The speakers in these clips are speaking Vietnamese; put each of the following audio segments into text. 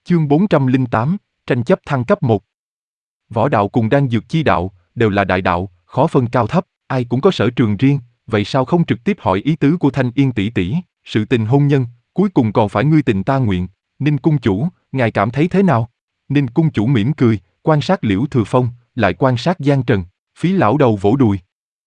Chương 408, tranh chấp thăng cấp 1. Võ đạo cùng đan dược chi đạo, đều là đại đạo, khó phân cao thấp, ai cũng có sở trường riêng, vậy sao không trực tiếp hỏi ý tứ của Thanh Yên tỷ tỷ, sự tình hôn nhân, cuối cùng còn phải ngươi tình ta nguyện. Ninh cung chủ, ngài cảm thấy thế nào? Ninh cung chủ mỉm cười, quan sát Liễu Thừa Phong, lại quan sát Giang Trần, Phí lão đầu vỗ đùi.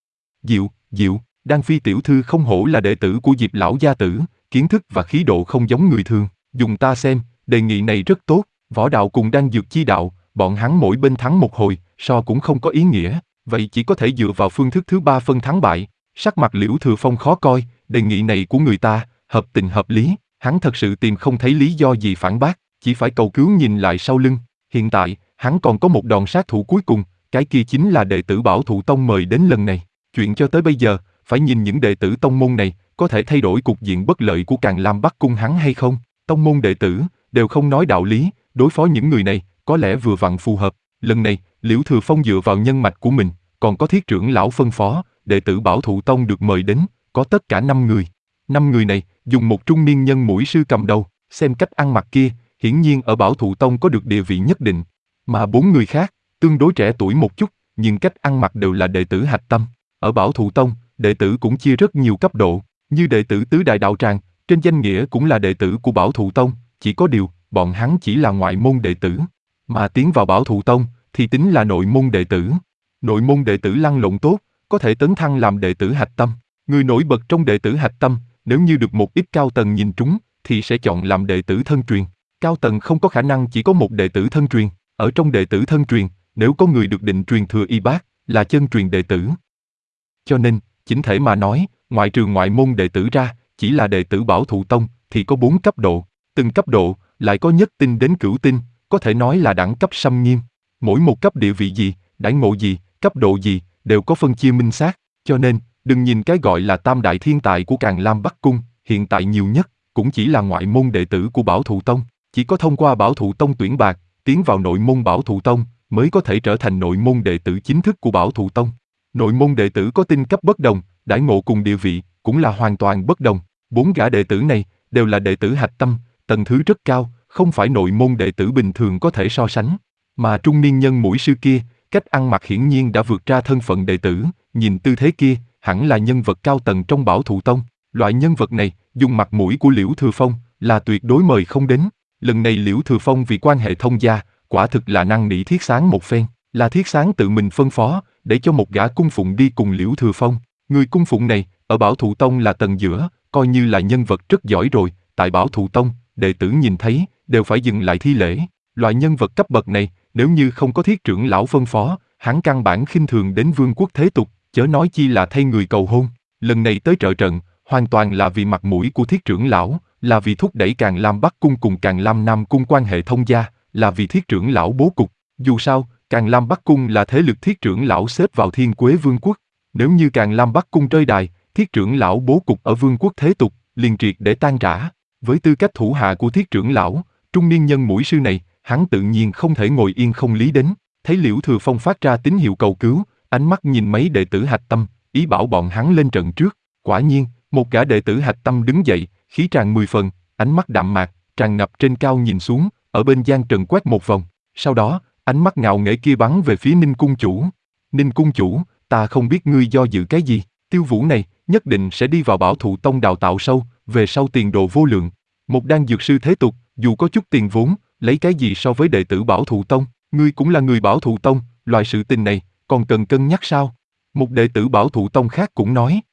Diệu, Đan Phi tiểu thư không hổ là đệ tử của Diệp lão gia tử, kiến thức và khí độ không giống người thường, dùng ta xem, đề nghị này rất tốt, võ đạo cùng đan dược chi đạo, bọn hắn mỗi bên thắng một hồi, so cũng không có ý nghĩa, vậy chỉ có thể dựa vào phương thức thứ ba phân thắng bại. Sắc mặt Liễu Thừa Phong khó coi, đề nghị này của người ta, hợp tình hợp lý, hắn thật sự tìm không thấy lý do gì phản bác, chỉ phải cầu cứu nhìn lại sau lưng. Hiện tại, hắn còn có một đòn sát thủ cuối cùng, cái kia chính là đệ tử Bảo Thụ Tông mời đến lần này. Chuyện cho tới bây giờ, phải nhìn những đệ tử tông môn này có thể thay đổi cục diện bất lợi của Càn Lam Bắc Cung hắn hay không. Tông môn đệ tử đều không nói đạo lý, đối phó những người này có lẽ vừa vặn phù hợp. Lần này, Liễu Thừa Phong dựa vào nhân mạch của mình, còn có Thiết trưởng lão phân phó, đệ tử Bảo Thụ Tông được mời đến, có tất cả 5 người. 5 người này dùng một trung niên nhân mũi sư cầm đầu, xem cách ăn mặc kia, hiển nhiên ở Bảo Thụ Tông có được địa vị nhất định. Mà 4 người khác, tương đối trẻ tuổi một chút, nhưng cách ăn mặc đều là đệ tử hạch tâm. Ở Bảo Thụ Tông, đệ tử cũng chia rất nhiều cấp độ, như đệ tử tứ đại đạo tràng, trên danh nghĩa cũng là đệ tử của Bảo Thụ Tông, chỉ có điều, bọn hắn chỉ là ngoại môn đệ tử. Mà tiến vào Bảo Thụ Tông, thì tính là nội môn đệ tử. Nội môn đệ tử lăn lộn tốt, có thể tấn thăng làm đệ tử hạch tâm. Người nổi bật trong đệ tử hạch tâm, nếu như được một ít cao tầng nhìn trúng, thì sẽ chọn làm đệ tử thân truyền. Cao tầng không có khả năng chỉ có một đệ tử thân truyền. Ở trong đệ tử thân truyền, nếu có người được định truyền thừa y bát, là chân truyền đệ tử. Cho nên, chỉnh thể mà nói, ngoại trừ ngoại môn đệ tử ra, chỉ là đệ tử Bảo Thụ Tông, thì có 4 cấp độ. Từng cấp độ, lại có nhất tinh đến cửu tinh, có thể nói là đẳng cấp xâm nghiêm. Mỗi một cấp địa vị gì, đãi ngộ gì, cấp độ gì, đều có phân chia minh xác. Cho nên, đừng nhìn cái gọi là tam đại thiên tài của Càn Lam Bắc Cung, hiện tại nhiều nhất, cũng chỉ là ngoại môn đệ tử của Bảo Thụ Tông. Chỉ có thông qua Bảo Thụ Tông tuyển bạc, tiến vào nội môn Bảo Thụ Tông, mới có thể trở thành nội môn đệ tử chính thức của Bảo Thụ Tông. Nội môn đệ tử có tinh cấp bất đồng, đãi ngộ cùng địa vị, cũng là hoàn toàn bất đồng. 4 gã đệ tử này, đều là đệ tử hạch tâm, tầng thứ rất cao, không phải nội môn đệ tử bình thường có thể so sánh. Mà trung niên nhân mũi sư kia, cách ăn mặc hiển nhiên đã vượt ra thân phận đệ tử, nhìn tư thế kia, hẳn là nhân vật cao tầng trong Bảo Thụ Tông. Loại nhân vật này, dùng mặt mũi của Liễu Thừa Phong, là tuyệt đối mời không đến. Lần này Liễu Thừa Phong vì quan hệ thông gia, quả thực là năn nỉ Thiết Sáng một phen, là Thiết Sáng tự mình phân phó, để cho một gã cung phụng đi cùng Liễu Thừa Phong. Người cung phụng này, ở Bảo Thụ Tông là tầng giữa, coi như là nhân vật rất giỏi rồi, tại Bảo Thụ Tông, đệ tử nhìn thấy, đều phải dừng lại thi lễ. Loại nhân vật cấp bậc này, nếu như không có Thiết trưởng lão phân phó, hắn căn bản khinh thường đến vương quốc thế tục, chớ nói chi là thay người cầu hôn. Lần này tới trợ trận, hoàn toàn là vì mặt mũi của Thiết trưởng lão, là vì thúc đẩy Càn Lam Bắc Cung cùng Càn Lam Nam Cung quan hệ thông gia, là vì Thiết trưởng lão bố cục. Dù sao, Càn Lam Bắc Cung là thế lực Thiết trưởng lão xếp vào Thiên Quế Vương quốc. Nếu như Càn Lam Bắc Cung rơi đài, Thiết trưởng lão bố cục ở vương quốc thế tục, liền triệt để tan rã. Với tư cách thủ hạ của Thiết trưởng lão, trung niên nhân mũi sư này, hắn tự nhiên không thể ngồi yên không lý đến. Thấy Liễu Thừa Phong phát ra tín hiệu cầu cứu, ánh mắt nhìn mấy đệ tử hạch tâm, ý bảo bọn hắn lên trận trước. Quả nhiên, một gã đệ tử hạch tâm đứng dậy, khí tràn 10 phần, ánh mắt đạm mạc, tràn ngập trên cao nhìn xuống, ở bên Giang Trần quét một vòng. Sau đó, ánh mắt ngạo nghễ kia bắn về phía Ninh cung chủ. Ninh cung chủ, ta không biết ngươi do dự cái gì, Tiêu Vũ này nhất định sẽ đi vào Bảo Thụ Tông đào tạo sâu, về sau tiền đồ vô lượng. Một đan dược sư thế tục, dù có chút tiền vốn, lấy cái gì so với đệ tử Bảo Thụ Tông, ngươi cũng là người Bảo Thụ Tông, loại sự tình này, còn cần cân nhắc sao? Một đệ tử Bảo Thụ Tông khác cũng nói.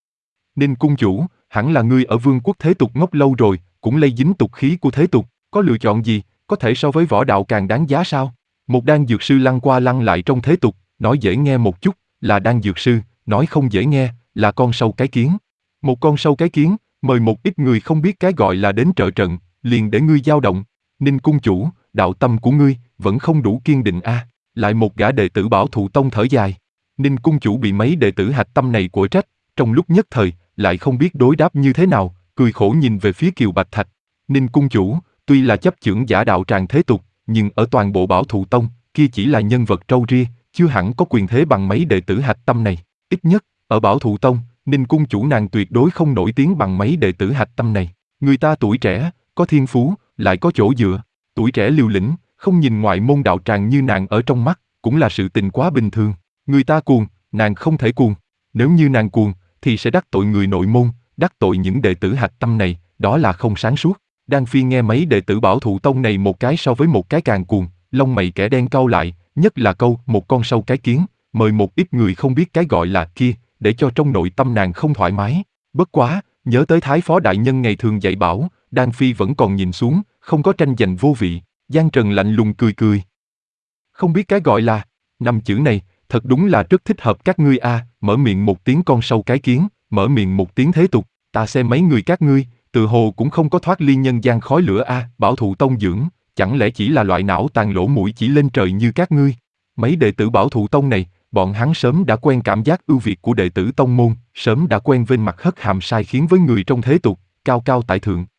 Ninh cung chủ, hẳn là ngươi ở vương quốc thế tục ngốc lâu rồi, cũng lây dính tục khí của thế tục, có lựa chọn gì, có thể so với võ đạo càng đáng giá sao? Một đan dược sư lăn qua lăn lại trong thế tục, nói dễ nghe một chút, là đan dược sư, nói không dễ nghe, là con sâu cái kiến. Một con sâu cái kiến, mời một ít người không biết cái gọi là đến trợ trận, liền để ngươi dao động. Ninh cung chủ, đạo tâm của ngươi, vẫn không đủ kiên định a. Lại một gã đệ tử Bảo Thụ Tông thở dài. Ninh cung chủ bị mấy đệ tử hạch tâm này của trách, trong lúc nhất thời, lại không biết đối đáp như thế nào, cười khổ nhìn về phía Kiều Bạch Thạch. Ninh cung chủ, tuy là chấp chưởng giả đạo tràng thế tục, nhưng ở toàn bộ Bảo Thụ Tông, kia chỉ là nhân vật trâu ria, chưa hẳn có quyền thế bằng mấy đệ tử hạch tâm này. Ít nhất, ở Bảo Thụ Tông, Ninh cung chủ nàng tuyệt đối không nổi tiếng bằng mấy đệ tử hạch tâm này. Người ta tuổi trẻ, có thiên phú, lại có chỗ dựa. Tuổi trẻ liều lĩnh, không nhìn ngoại môn đạo tràng như nàng ở trong mắt, cũng là sự tình quá bình thường. Người ta cuồng, nàng không thể cuồng. Nếu như nàng cuồng, thì sẽ đắc tội người nội môn, đắc tội những đệ tử hạch tâm này, đó là không sáng suốt. Đan Phi nghe mấy đệ tử Bảo Thụ Tông này một cái so với một cái càng cuồng, lông mày kẻ đen cau lại, nhất là câu một con sâu cái kiến, mời một ít người không biết cái gọi là kia, để cho trong nội tâm nàng không thoải mái. Bất quá, nhớ tới Thái Phó Đại Nhân ngày thường dạy bảo, Đan Phi vẫn còn nhìn xuống, không có tranh giành vô vị. Giang Trần lạnh lùng cười cười. Không biết cái gọi là, 5 chữ này, thật đúng là rất thích hợp các ngươi a. Mở miệng một tiếng con sâu cái kiến, mở miệng một tiếng thế tục, ta xem mấy người các ngươi, tự hồ cũng không có thoát ly nhân gian khói lửa a. Bảo Thụ Tông dưỡng, chẳng lẽ chỉ là loại não tàn lỗ mũi chỉ lên trời như các ngươi? Mấy đệ tử Bảo Thụ Tông này, bọn hắn sớm đã quen cảm giác ưu việt của đệ tử tông môn, sớm đã quen vênh mặt hất hàm sai khiến với người trong thế tục, cao cao tại thượng.